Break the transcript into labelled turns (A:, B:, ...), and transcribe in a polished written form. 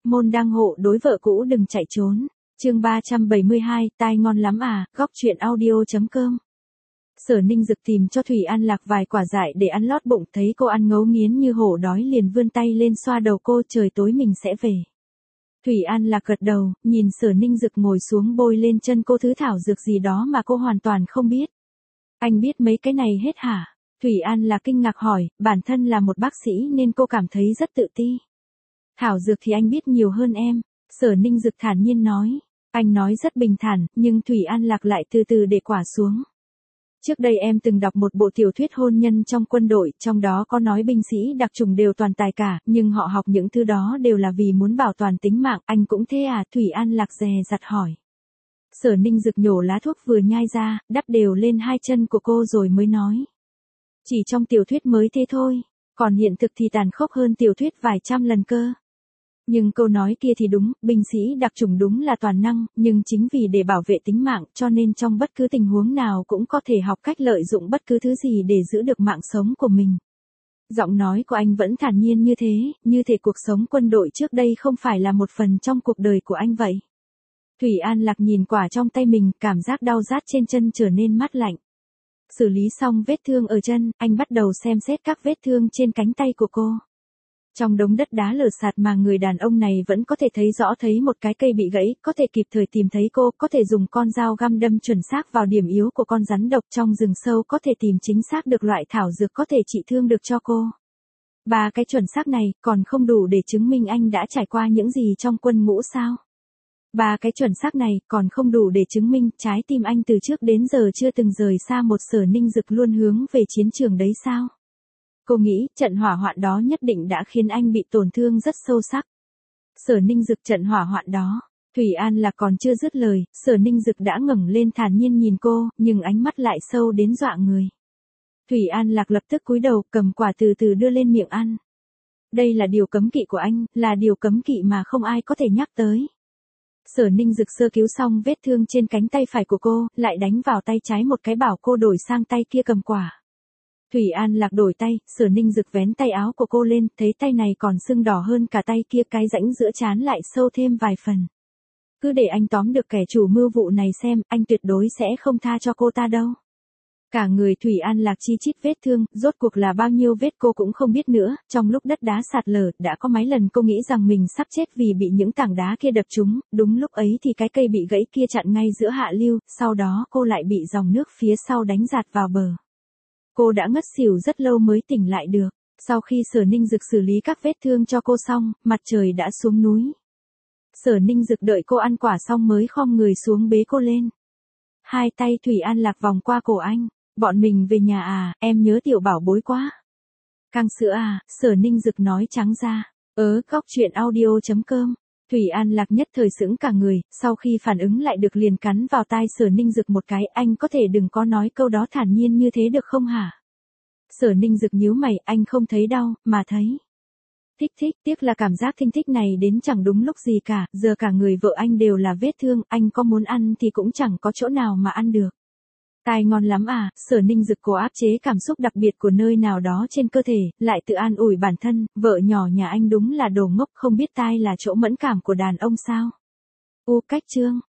A: môn đăng hộ đối vợ cũ đừng chạy trốn. Chương 372, tai ngon lắm à, góc chuyện audio.com. Sở Ninh Dực tìm cho Thủy An Lạc vài quả dại để ăn lót bụng, thấy cô ăn ngấu nghiến như hổ đói liền vươn tay lên xoa đầu cô, trời tối mình sẽ về. Thủy An Lạc gật đầu, nhìn Sở Ninh Dực ngồi xuống bôi lên chân cô thứ thảo dược gì đó mà cô hoàn toàn không biết. Anh biết mấy cái này hết hả? Thủy An Lạc kinh ngạc hỏi, bản thân là một bác sĩ nên cô cảm thấy rất tự ti. Thảo dược thì anh biết nhiều hơn em, Sở Ninh Dực thản nhiên nói. Anh nói rất bình thản, nhưng Thủy An Lạc lại từ từ để quả xuống. Trước đây em từng đọc một bộ tiểu thuyết hôn nhân trong quân đội, trong đó có nói binh sĩ đặc chủng đều toàn tài cả, nhưng họ học những thứ đó đều là vì muốn bảo toàn tính mạng, anh cũng thế à? Thủy An Lạc dè dặt hỏi. Sở Ninh Dực nhổ lá thuốc vừa nhai ra, đắp đều lên hai chân của cô rồi mới nói. Chỉ trong tiểu thuyết mới thế thôi, còn hiện thực thì tàn khốc hơn tiểu thuyết vài trăm lần cơ. Nhưng câu nói kia thì đúng, binh sĩ đặc chủng đúng là toàn năng, nhưng chính vì để bảo vệ tính mạng cho nên trong bất cứ tình huống nào cũng có thể học cách lợi dụng bất cứ thứ gì để giữ được mạng sống của mình. Giọng nói của anh vẫn thản nhiên như thể cuộc sống quân đội trước đây không phải là một phần trong cuộc đời của anh vậy. Thủy An Lạc nhìn quả trong tay mình, cảm giác đau rát trên chân trở nên mát lạnh. Xử lý xong vết thương ở chân, anh bắt đầu xem xét các vết thương trên cánh tay của cô. Trong đống đất đá lở sạt mà người đàn ông này vẫn có thể thấy rõ, thấy một cái cây bị gãy, có thể kịp thời tìm thấy cô, có thể dùng con dao găm đâm chuẩn xác vào điểm yếu của con rắn độc trong rừng sâu, có thể tìm chính xác được loại thảo dược có thể trị thương được cho cô. Ba cái chuẩn xác này còn không đủ để chứng minh anh đã trải qua những gì trong quân ngũ sao? Ba cái chuẩn xác này còn không đủ để chứng minh trái tim anh từ trước đến giờ chưa từng rời xa một Sở Ninh Dực luôn hướng về chiến trường đấy sao? Cô nghĩ trận hỏa hoạn đó nhất định đã khiến anh bị tổn thương rất sâu sắc. Sở Ninh Dực, trận hỏa hoạn đó. Thủy An Lạc còn chưa dứt lời, Sở Ninh Dực đã ngẩng lên thản nhiên nhìn cô, nhưng ánh mắt lại sâu đến dọa người. Thủy An Lạc lập tức cúi đầu, cầm quả từ từ đưa lên miệng ăn. Đây là điều cấm kỵ của anh, là điều cấm kỵ mà không ai có thể nhắc tới. Sở Ninh Dực sơ cứu xong vết thương trên cánh tay phải của cô, lại đánh vào tay trái một cái, bảo cô đổi sang tay kia cầm quả. Thủy An Lạc đổi tay, Sở Ninh Dực vén tay áo của cô lên, thấy tay này còn sưng đỏ hơn cả tay kia, cái rãnh giữa trán lại sâu thêm vài phần. Cứ để anh tóm được kẻ chủ mưu vụ này xem, anh tuyệt đối sẽ không tha cho cô ta đâu. Cả người Thủy An Lạc chi chít vết thương, rốt cuộc là bao nhiêu vết cô cũng không biết nữa, trong lúc đất đá sạt lở, đã có mấy lần cô nghĩ rằng mình sắp chết vì bị những tảng đá kia đập trúng, đúng lúc ấy thì cái cây bị gãy kia chặn ngay giữa hạ lưu, sau đó cô lại bị dòng nước phía sau đánh dạt vào bờ. Cô đã ngất xỉu rất lâu mới tỉnh lại được. Sau khi Sở Ninh Dực xử lý các vết thương cho cô xong, mặt trời đã xuống núi. Sở Ninh Dực đợi cô ăn quả xong mới khom người xuống bế cô lên. Hai tay Thủy An Lạc vòng qua cổ anh. Bọn mình về nhà à, em nhớ tiểu bảo bối quá. Căng sữa à, Sở Ninh Dực nói trắng ra. Góc chuyện audio.com. Thủy An Lạc nhất thời sững cả người, sau khi phản ứng lại được liền cắn vào tai Sở Ninh Dực một cái, anh có thể đừng có nói câu đó thản nhiên như thế được không hả? Sở Ninh Dực nhíu mày, anh không thấy đau, mà thấy. Thích, tiếc là cảm giác thinh thích này đến chẳng đúng lúc gì cả, giờ cả người vợ anh đều là vết thương, anh có muốn ăn thì cũng chẳng có chỗ nào mà ăn được. Tai ngon lắm à, Sở Ninh Dực cố áp chế cảm xúc đặc biệt của nơi nào đó trên cơ thể, lại tự an ủi bản thân, vợ nhỏ nhà anh đúng là đồ ngốc, không biết tai là chỗ mẫn cảm của đàn ông sao. Cách chương.